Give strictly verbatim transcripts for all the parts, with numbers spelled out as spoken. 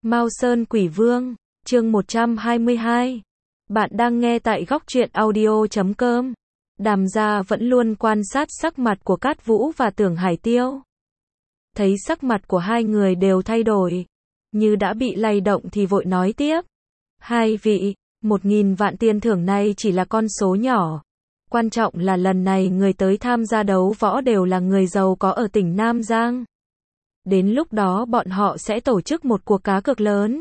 Mao Sơn Quỷ Vương, chương một trăm hai mươi hai. Bạn đang nghe tại góc truyện audio chấm com. Đàm Gia vẫn luôn quan sát sắc mặt của Cát Vũ và Tưởng Hải Tiêu. Thấy sắc mặt của hai người đều thay đổi, như đã bị lay động thì vội nói tiếp. Hai vị, một nghìn vạn tiền thưởng này chỉ là con số nhỏ. Quan trọng là lần này người tới tham gia đấu võ đều là người giàu có ở tỉnh Nam Giang. Đến lúc đó bọn họ sẽ tổ chức một cuộc cá cược lớn.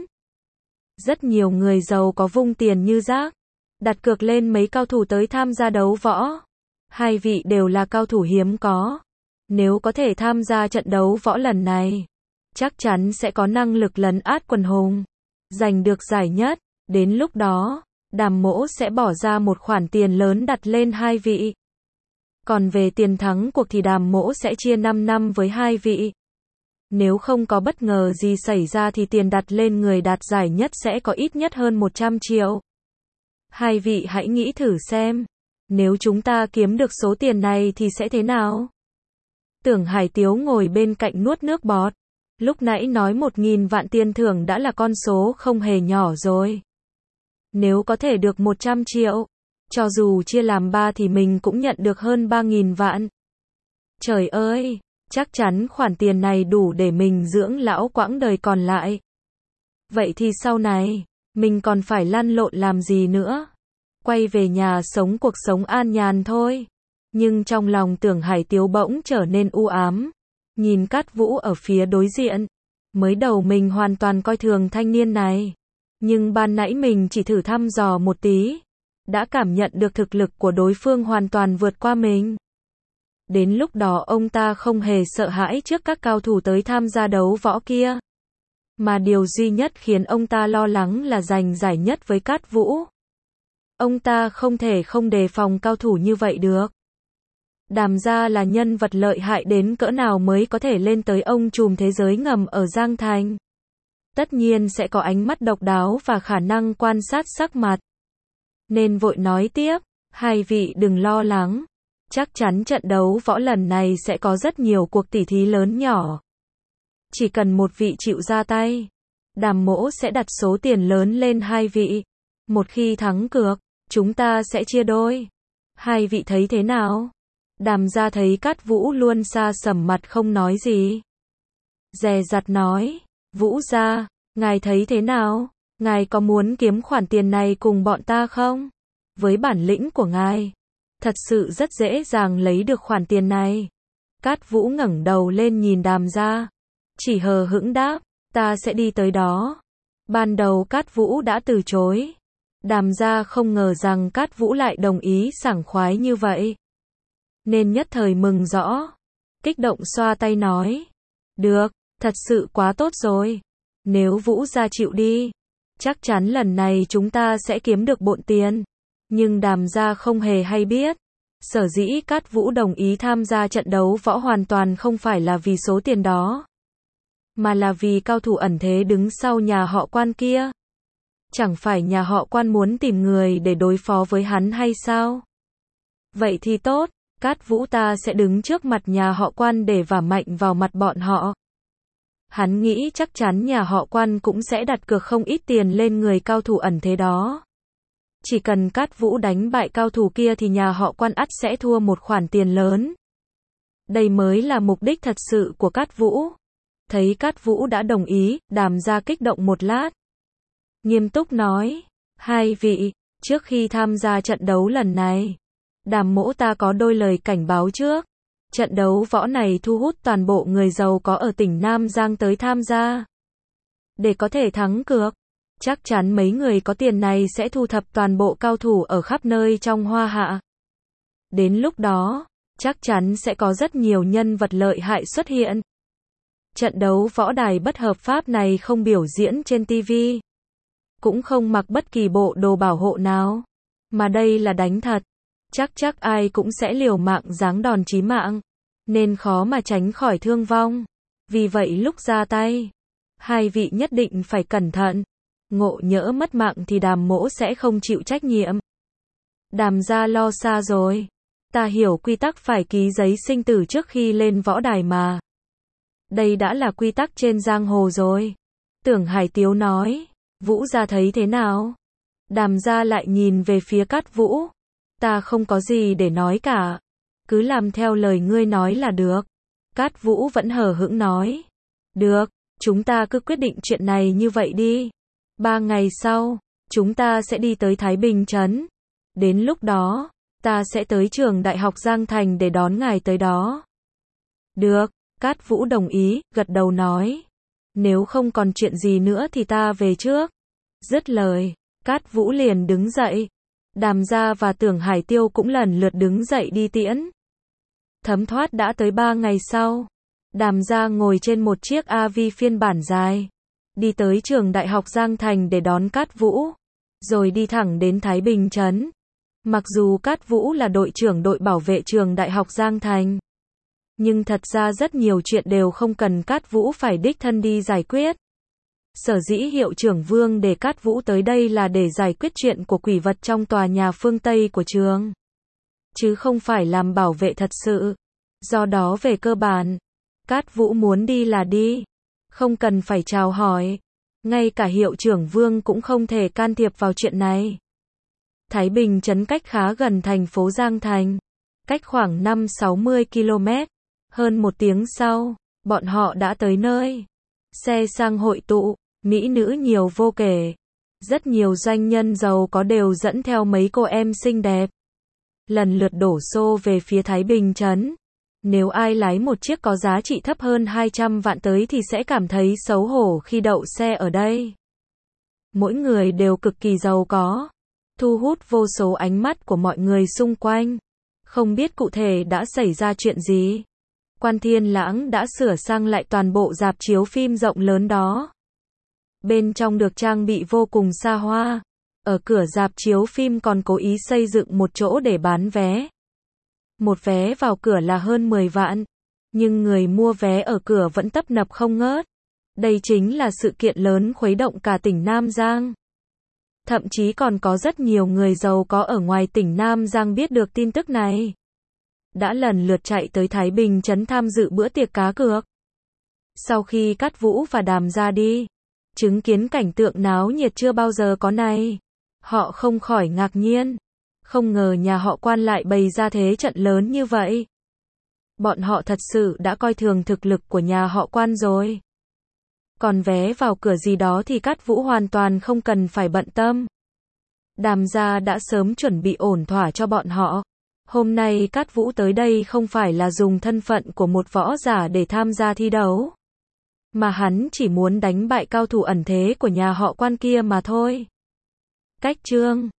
Rất nhiều người giàu có vung tiền như rác, đặt cược lên mấy cao thủ tới tham gia đấu võ. Hai vị đều là cao thủ hiếm có. Nếu có thể tham gia trận đấu võ lần này, chắc chắn sẽ có năng lực lấn át quần hùng, giành được giải nhất. Đến lúc đó, Đàm Mỗ sẽ bỏ ra một khoản tiền lớn đặt lên hai vị. Còn về tiền thắng cuộc thì Đàm Mỗ sẽ chia năm năm với hai vị. Nếu không có bất ngờ gì xảy ra thì tiền đặt lên người đạt giải nhất sẽ có ít nhất hơn một trăm triệu. Hai vị hãy nghĩ thử xem, nếu chúng ta kiếm được số tiền này thì sẽ thế nào? Tưởng Hải Tiếu ngồi bên cạnh nuốt nước bọt. Lúc nãy nói một nghìn vạn tiền thưởng đã là con số không hề nhỏ rồi. Nếu có thể được một trăm triệu, cho dù chia làm ba thì mình cũng nhận được hơn ba nghìn vạn. Trời ơi! Chắc chắn khoản tiền này đủ để mình dưỡng lão quãng đời còn lại. Vậy thì sau này, mình còn phải lăn lộn làm gì nữa? Quay về nhà sống cuộc sống an nhàn thôi. Nhưng trong lòng Tưởng Hải Tiếu bỗng trở nên u ám. Nhìn Cát Vũ ở phía đối diện. Mới đầu mình hoàn toàn coi thường thanh niên này. Nhưng ban nãy mình chỉ thử thăm dò một tí. Đã cảm nhận được thực lực của đối phương hoàn toàn vượt qua mình. Đến lúc đó ông ta không hề sợ hãi trước các cao thủ tới tham gia đấu võ kia. Mà điều duy nhất khiến ông ta lo lắng là giành giải nhất với Cát Vũ. Ông ta không thể không đề phòng cao thủ như vậy được. Đàm Gia là nhân vật lợi hại đến cỡ nào mới có thể lên tới ông trùm thế giới ngầm ở Giang Thành. Tất nhiên sẽ có ánh mắt độc đáo và khả năng quan sát sắc mặt. Nên vội nói tiếp, hai vị đừng lo lắng. Chắc chắn trận đấu võ lần này sẽ có rất nhiều cuộc tỉ thí lớn nhỏ. Chỉ cần một vị chịu ra tay, Đàm Mỗ sẽ đặt số tiền lớn lên hai vị. Một khi thắng cược, chúng ta sẽ chia đôi. Hai vị thấy thế nào? Đàm Gia thấy Cát Vũ luôn xa sầm mặt không nói gì. Dè dặt nói, Vũ gia, ngài thấy thế nào? Ngài có muốn kiếm khoản tiền này cùng bọn ta không? Với bản lĩnh của ngài, thật sự rất dễ dàng lấy được khoản tiền này. Cát Vũ ngẩng đầu lên nhìn Đàm Gia, chỉ hờ hững đáp, ta sẽ đi tới đó. Ban đầu Cát Vũ đã từ chối. Đàm Gia không ngờ rằng Cát Vũ lại đồng ý sảng khoái như vậy. Nên nhất thời mừng rõ. Kích động xoa tay nói, được, thật sự quá tốt rồi. Nếu Vũ gia chịu đi, chắc chắn lần này chúng ta sẽ kiếm được bộn tiền. Nhưng Đàm Gia không hề hay biết, sở dĩ Cát Vũ đồng ý tham gia trận đấu võ hoàn toàn không phải là vì số tiền đó, mà là vì cao thủ ẩn thế đứng sau nhà họ Quan kia. Chẳng phải nhà họ Quan muốn tìm người để đối phó với hắn hay sao? Vậy thì tốt, Cát Vũ ta sẽ đứng trước mặt nhà họ Quan để vả mạnh vào mặt bọn họ. Hắn nghĩ chắc chắn nhà họ Quan cũng sẽ đặt cược không ít tiền lên người cao thủ ẩn thế đó. Chỉ cần Cát Vũ đánh bại cao thủ kia thì nhà họ Quan ắt sẽ thua một khoản tiền lớn. Đây mới là mục đích thật sự của Cát Vũ. Thấy Cát Vũ đã đồng ý, Đàm Gia kích động một lát. Nghiêm túc nói, hai vị, trước khi tham gia trận đấu lần này, Đàm Mỗ ta có đôi lời cảnh báo trước. Trận đấu võ này thu hút toàn bộ người giàu có ở tỉnh Nam Giang tới tham gia. Để có thể thắng cược, chắc chắn mấy người có tiền này sẽ thu thập toàn bộ cao thủ ở khắp nơi trong Hoa Hạ. Đến lúc đó, chắc chắn sẽ có rất nhiều nhân vật lợi hại xuất hiện. Trận đấu võ đài bất hợp pháp này không biểu diễn trên ti vi, cũng không mặc bất kỳ bộ đồ bảo hộ nào, mà đây là đánh thật. Chắc chắc ai cũng sẽ liều mạng giáng đòn chí mạng, nên khó mà tránh khỏi thương vong. Vì vậy lúc ra tay, hai vị nhất định phải cẩn thận. Ngộ nhỡ mất mạng thì Đàm Mỗ sẽ không chịu trách nhiệm. Đàm Gia lo xa rồi. Ta hiểu quy tắc phải ký giấy sinh tử trước khi lên võ đài mà. Đây đã là quy tắc trên giang hồ rồi. Tưởng Hải Tiếu nói, Vũ gia thấy thế nào? Đàm gia lại nhìn về phía Cát Vũ. Ta không có gì để nói cả. Cứ làm theo lời ngươi nói là được. Cát Vũ vẫn hờ hững nói. Được, chúng ta cứ quyết định chuyện này như vậy đi. Ba ngày sau, chúng ta sẽ đi tới Thái Bình Trấn. Đến lúc đó, ta sẽ tới trường Đại học Giang Thành để đón ngài tới đó. Được, Cát Vũ đồng ý, gật đầu nói. Nếu không còn chuyện gì nữa thì ta về trước. Dứt lời, Cát Vũ liền đứng dậy. Đàm gia và Tưởng Hải Tiêu cũng lần lượt đứng dậy đi tiễn. Thấm thoát đã tới ba ngày sau. Đàm gia ngồi trên một chiếc a vê phiên bản dài. Đi tới trường Đại học Giang Thành để đón Cát Vũ. Rồi đi thẳng đến Thái Bình Trấn. Mặc dù Cát Vũ là đội trưởng đội bảo vệ trường Đại học Giang Thành. Nhưng thật ra rất nhiều chuyện đều không cần Cát Vũ phải đích thân đi giải quyết. Sở dĩ hiệu trưởng Vương để Cát Vũ tới đây là để giải quyết chuyện của quỷ vật trong tòa nhà phương Tây của trường. Chứ không phải làm bảo vệ thật sự. Do đó về cơ bản, Cát Vũ muốn đi là đi. Không cần phải chào hỏi. Ngay cả hiệu trưởng Vương cũng không thể can thiệp vào chuyện này. Thái Bình Trấn cách khá gần thành phố Giang Thành. Cách khoảng năm sáu mươi ki lô mét. Hơn một tiếng sau, bọn họ đã tới nơi. Xe sang hội tụ, mỹ nữ nhiều vô kể. Rất nhiều doanh nhân giàu có đều dẫn theo mấy cô em xinh đẹp. Lần lượt đổ xô về phía Thái Bình Trấn. Nếu ai lái một chiếc có giá trị thấp hơn hai trăm vạn tới thì sẽ cảm thấy xấu hổ khi đậu xe ở đây. Mỗi người đều cực kỳ giàu có, thu hút vô số ánh mắt của mọi người xung quanh. Không biết cụ thể đã xảy ra chuyện gì. Quan Thiên Lãng đã sửa sang lại toàn bộ rạp chiếu phim rộng lớn đó. Bên trong được trang bị vô cùng xa hoa. Ở cửa rạp chiếu phim còn cố ý xây dựng một chỗ để bán vé. Một vé vào cửa là hơn mười vạn. Nhưng người mua vé ở cửa vẫn tấp nập không ngớt. Đây chính là sự kiện lớn khuấy động cả tỉnh Nam Giang. Thậm chí còn có rất nhiều người giàu có ở ngoài tỉnh Nam Giang biết được tin tức này. Đã lần lượt chạy tới Thái Bình Trấn tham dự bữa tiệc cá cược. Sau khi Cát Vũ và Đàm ra đi, chứng kiến cảnh tượng náo nhiệt chưa bao giờ có này, họ không khỏi ngạc nhiên. Không ngờ nhà họ Quan lại bày ra thế trận lớn như vậy. Bọn họ thật sự đã coi thường thực lực của nhà họ Quan rồi. Còn vé vào cửa gì đó thì Cát Vũ hoàn toàn không cần phải bận tâm. Đàm gia đã sớm chuẩn bị ổn thỏa cho bọn họ. Hôm nay Cát Vũ tới đây không phải là dùng thân phận của một võ giả để tham gia thi đấu. Mà hắn chỉ muốn đánh bại cao thủ ẩn thế của nhà họ Quan kia mà thôi. Cách chương